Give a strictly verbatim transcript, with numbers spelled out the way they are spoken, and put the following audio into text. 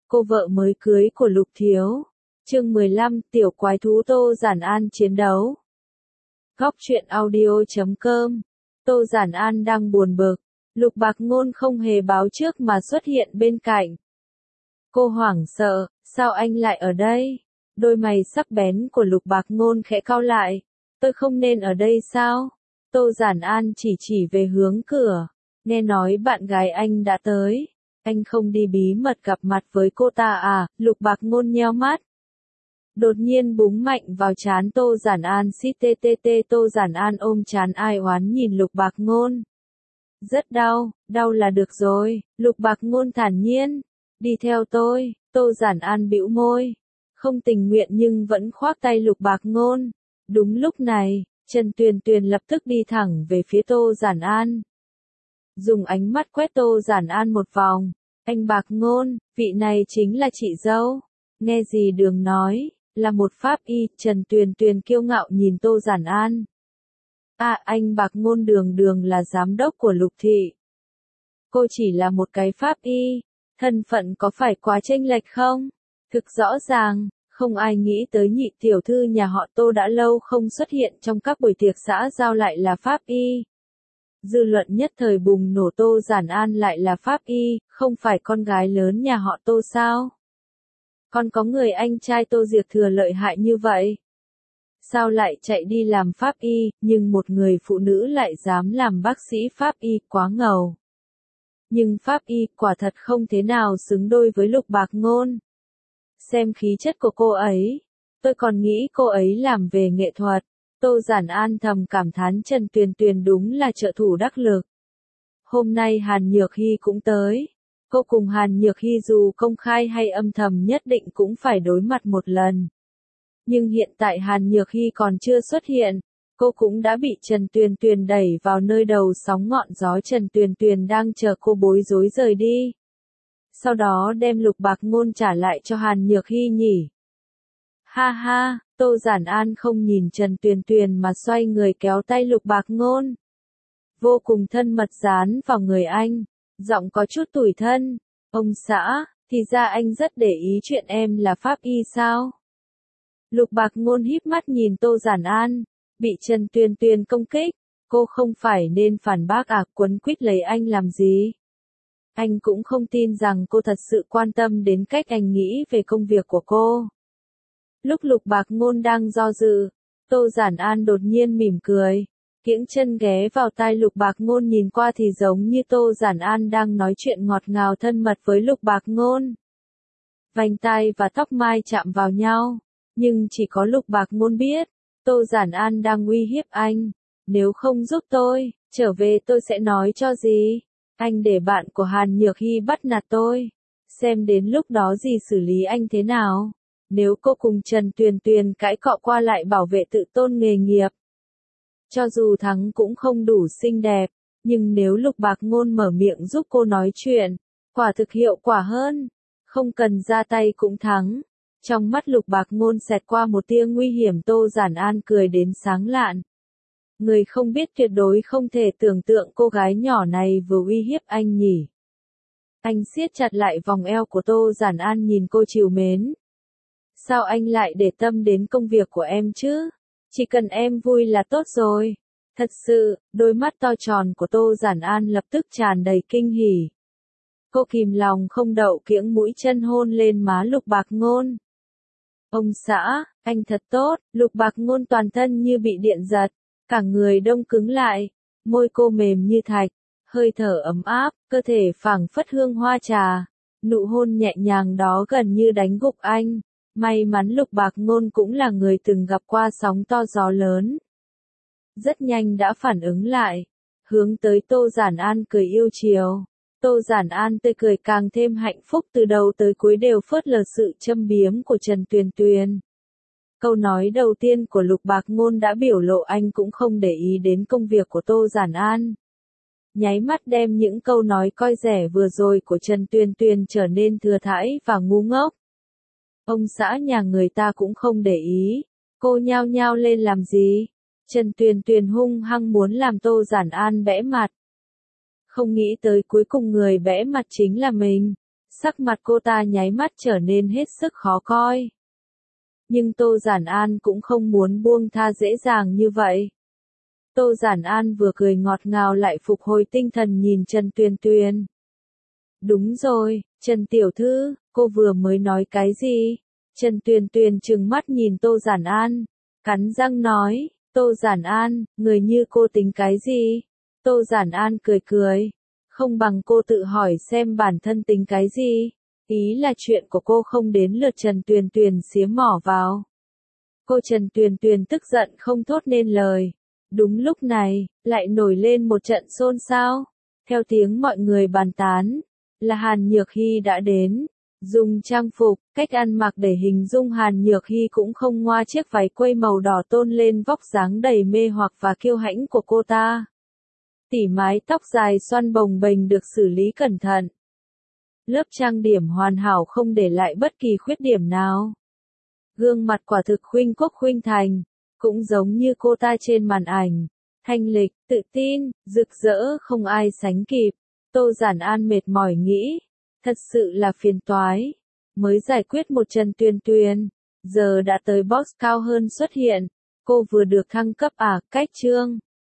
cô vợ mới cưới của Lục Thiếu. Chương mười lăm, tiểu quái thú Tô Giản An chiến đấu. Góc truyện audio chấm com. Tô Giản An đang buồn bực, Lục Bạc Ngôn không hề báo trước mà xuất hiện bên cạnh. Cô hoảng sợ, sao anh lại ở đây? Đôi mày sắc bén của Lục Bạc Ngôn khẽ cau lại, tôi không nên ở đây sao? Tô Giản An chỉ chỉ về hướng cửa, nghe nói bạn gái anh đã tới, anh không đi bí mật gặp mặt với cô ta à? Lục Bạc Ngôn nheo mắt. Đột nhiên búng mạnh vào trán Tô Giản An, xít tê tê tê. Tô Giản An ôm trán ai oán nhìn Lục Bạc Ngôn. Rất đau, đau là được rồi, Lục Bạc Ngôn thản nhiên. Đi theo tôi. Tô Giản An bĩu môi, không tình nguyện nhưng vẫn khoác tay Lục Bạc Ngôn. Đúng lúc này, Trần Tuyền Tuyền lập tức đi thẳng về phía Tô Giản An. Dùng ánh mắt quét Tô Giản An một vòng. Anh Bạc Ngôn, vị này chính là chị dâu. Nghe gì Đường nói, là một pháp y. Trần Tuyền Tuyền kiêu ngạo nhìn Tô Giản An. À, anh Bạc Ngôn Đường Đường là giám đốc của Lục thị. Cô chỉ là một cái pháp y, thân phận có phải quá chênh lệch không? Thực rõ ràng, không ai nghĩ tới nhị tiểu thư nhà họ Tô đã lâu không xuất hiện trong các buổi tiệc xã giao lại là pháp y. Dư luận nhất thời bùng nổ, Tô Giản An lại là pháp y, không phải con gái lớn nhà họ Tô sao? Còn có người anh trai Tô Diệc Thừa lợi hại như vậy? Sao lại chạy đi làm pháp y, nhưng một người phụ nữ lại dám làm bác sĩ pháp y, quá ngầu. Nhưng pháp y quả thật không thế nào xứng đôi với Lục Bạc Ngôn. Xem khí chất của cô ấy, tôi còn nghĩ cô ấy làm về nghệ thuật. Tô Giản An thầm cảm thán Trần Tuyền Tuyền đúng là trợ thủ đắc lực. Hôm nay Hàn Nhược Hy cũng tới. Cô cùng Hàn Nhược Hy dù công khai hay âm thầm nhất định cũng phải đối mặt một lần. Nhưng hiện tại Hàn Nhược Hy còn chưa xuất hiện, cô cũng đã bị Trần Tuyền Tuyền đẩy vào nơi đầu sóng ngọn gió. Trần Tuyền Tuyền đang chờ cô bối rối rời đi. Sau đó đem Lục Bạc Ngôn trả lại cho Hàn Nhược Hy nhỉ. Ha ha, Tô Giản An không nhìn Trần Tuyền Tuyền mà xoay người kéo tay Lục Bạc Ngôn. Vô cùng thân mật dán vào người anh, giọng có chút tủi thân. Ông xã, thì ra anh rất để ý chuyện em là pháp y sao? Lục Bạc Ngôn híp mắt nhìn Tô Giản An, bị Trần Tuyền Tuyền công kích, cô không phải nên phản bác à? Quấn quýt lấy anh làm gì? Anh cũng không tin rằng cô thật sự quan tâm đến cách anh nghĩ về công việc của cô. Lúc Lục Bạc Ngôn đang do dự, Tô Giản An đột nhiên mỉm cười, kiễng chân ghé vào tai Lục Bạc Ngôn, nhìn qua thì giống như Tô Giản An đang nói chuyện ngọt ngào thân mật với Lục Bạc Ngôn. Vành tai và tóc mai chạm vào nhau, nhưng chỉ có Lục Bạc Ngôn biết, Tô Giản An đang uy hiếp anh. Nếu không giúp tôi, trở về tôi sẽ nói cho gì? Anh để bạn của Hàn Nhược Hy bắt nạt tôi. Xem đến lúc đó gì xử lý anh thế nào? Nếu cô cùng Trần Tuyền Tuyền cãi cọ qua lại bảo vệ tự tôn nghề nghiệp. Cho dù thắng cũng không đủ xinh đẹp, nhưng nếu Lục Bạc Ngôn mở miệng giúp cô nói chuyện, quả thực hiệu quả hơn. Không cần ra tay cũng thắng. Trong mắt Lục Bạc Ngôn xẹt qua một tia nguy hiểm. Tô Giản An cười đến sáng lạn. Người không biết tuyệt đối không thể tưởng tượng cô gái nhỏ này vừa uy hiếp anh nhỉ. Anh siết chặt lại vòng eo của Tô Giản An, nhìn cô trìu mến. Sao anh lại để tâm đến công việc của em chứ? Chỉ cần em vui là tốt rồi. Thật sự, đôi mắt to tròn của Tô Giản An lập tức tràn đầy kinh hỉ. Cô kìm lòng không đậu kiễng mũi chân hôn lên má Lục Bạc Ngôn. Ông xã, anh thật tốt. Lục Bạc Ngôn toàn thân như bị điện giật, cả người đông cứng lại, môi cô mềm như thạch, hơi thở ấm áp, cơ thể phảng phất hương hoa trà. Nụ hôn nhẹ nhàng đó gần như đánh gục anh. May mắn Lục Bạc Ngôn cũng là người từng gặp qua sóng to gió lớn. Rất nhanh đã phản ứng lại, hướng tới Tô Giản An cười yêu chiều. Tô Giản An tươi cười càng thêm hạnh phúc, từ đầu tới cuối đều phớt lờ sự châm biếm của Trần Tuyền Tuyền. Câu nói đầu tiên của Lục Bạc Ngôn đã biểu lộ anh cũng không để ý đến công việc của Tô Giản An. Nháy mắt đem những câu nói coi rẻ vừa rồi của Trần Tuyền Tuyền trở nên thừa thãi và ngu ngốc. Ông xã nhà người ta cũng không để ý, cô nhao nhao lên làm gì? Trần Tuyền Tuyền hung hăng muốn làm Tô Giản An bẽ mặt. Không nghĩ tới cuối cùng người bẽ mặt chính là mình. Sắc mặt cô ta nháy mắt trở nên hết sức khó coi. Nhưng Tô Giản An cũng không muốn buông tha dễ dàng như vậy. Tô Giản An vừa cười ngọt ngào lại phục hồi tinh thần nhìn Trần Tuyền Tuyền. Đúng rồi, Trần Tiểu Thư, cô vừa mới nói cái gì? Trần Tuyền Tuyền trừng mắt nhìn Tô Giản An, cắn răng nói, Tô Giản An, người như cô tính cái gì? Tô Giản An cười cười, không bằng cô tự hỏi xem bản thân tính cái gì? Ý là chuyện của cô không đến lượt Trần Tuyền Tuyền xía mỏ vào. Cô Trần Tuyền Tuyền tức giận không thốt nên lời. Đúng lúc này, lại nổi lên một trận xôn xao. Theo tiếng mọi người bàn tán, là Hàn Nhược Hy đã đến. Dùng trang phục, cách ăn mặc để hình dung Hàn Nhược Hy cũng không ngoa chiếc váy quây màu đỏ tôn lên vóc dáng đầy mê hoặc và kiêu hãnh của cô ta. Tỉ mái tóc dài xoăn bồng bềnh được xử lý cẩn thận. Lớp trang điểm hoàn hảo không để lại bất kỳ khuyết điểm nào. Gương mặt quả thực khuynh quốc khuynh thành, cũng giống như cô ta trên màn ảnh. Thanh lịch, tự tin, rực rỡ không ai sánh kịp. Tô Giản An mệt mỏi nghĩ, thật sự là phiền toái. Mới giải quyết một Trần Tuyền Tuyền, giờ đã tới boss cao hơn xuất hiện. Cô vừa được thăng cấp à, cách trương.